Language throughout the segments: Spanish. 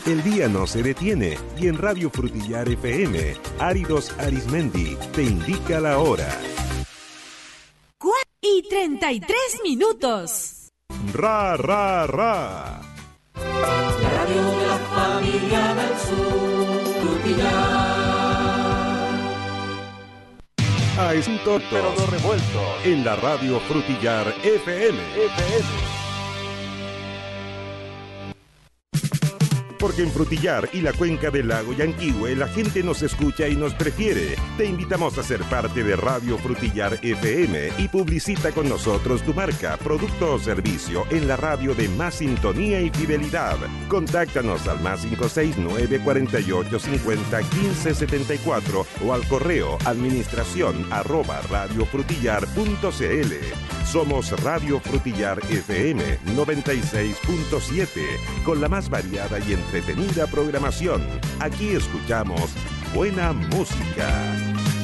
El día no se detiene y en Radio Frutillar FM, Áridos Arizmendi te indica la hora. 4:33. Ra, ra, ra. La radio de la familia del sur, Frutillar. Asuntos, pero no revueltos. En la Radio Frutillar FM. Porque en Frutillar y la cuenca del lago Yanquihue la gente nos escucha y nos prefiere. Te invitamos a ser parte de Radio Frutillar FM y publicita con nosotros tu marca, producto o servicio en la radio de más sintonía y fidelidad. Contáctanos al +569 48 50 15 74 o al correo administración@radiofrutillar.cl. Somos Radio Frutillar FM 96.7 con la más variada y entretenida programación. Aquí escuchamos buena música.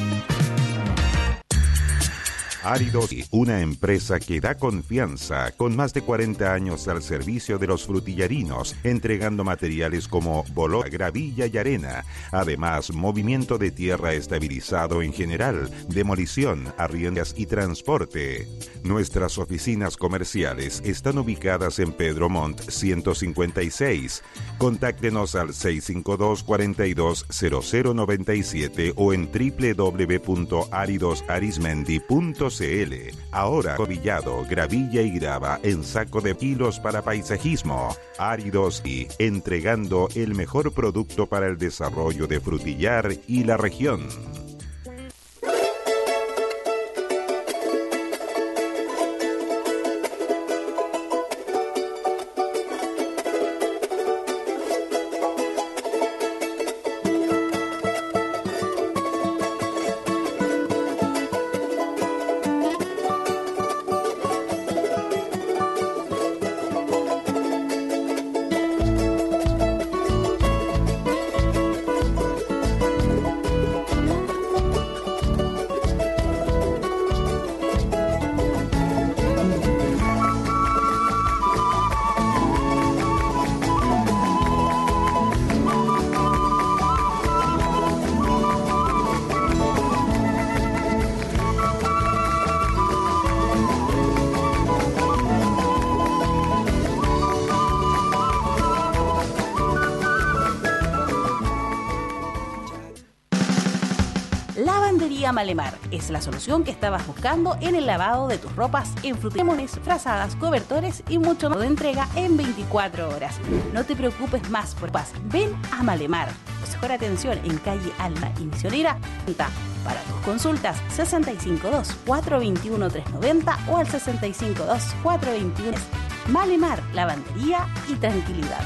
Áridos, una empresa que da confianza, con más de 40 años al servicio de los frutillarinos, entregando materiales como bolota, gravilla y arena. Además, movimiento de tierra estabilizado en general, demolición, arriendas y transporte. Nuestras oficinas comerciales están ubicadas en Pedro Montt 156. Contáctenos al 652-420097 o en www.aridosarizmendi.cl. Ahora cobillado, gravilla y grava en saco de kilos para paisajismo. Áridos y entregando el mejor producto para el desarrollo de Frutillar y la región. Malemar es la solución que estabas buscando en el lavado de tus ropas en frutillas, frazadas, cobertores y mucho más de entrega en 24 horas. No te preocupes más por paz. Ven a Malemar. Mejor atención en calle Alma y Misionera. Para tus consultas 652-421-390 o al 652-421. Malemar, lavandería y tranquilidad.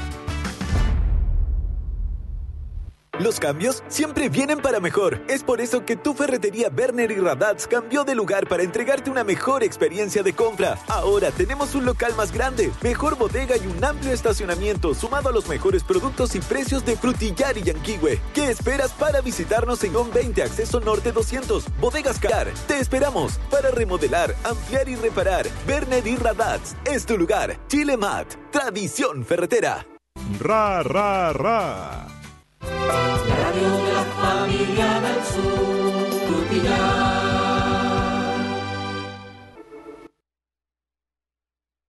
Los cambios siempre vienen para mejor. Es por eso que tu ferretería Berner y Radatz cambió de lugar para entregarte una mejor experiencia de compra. Ahora tenemos un local más grande, mejor bodega y un amplio estacionamiento sumado a los mejores productos y precios de Frutillar y Yanquihue. ¿Qué esperas para visitarnos en Don 20, Acceso Norte 200, Bodegas Car? Te esperamos para remodelar, ampliar y reparar. Berner y Radatz es tu lugar. Chile Mat, tradición ferretera. Ra, ra, ra. La radio de la familia del sur, Frutillar.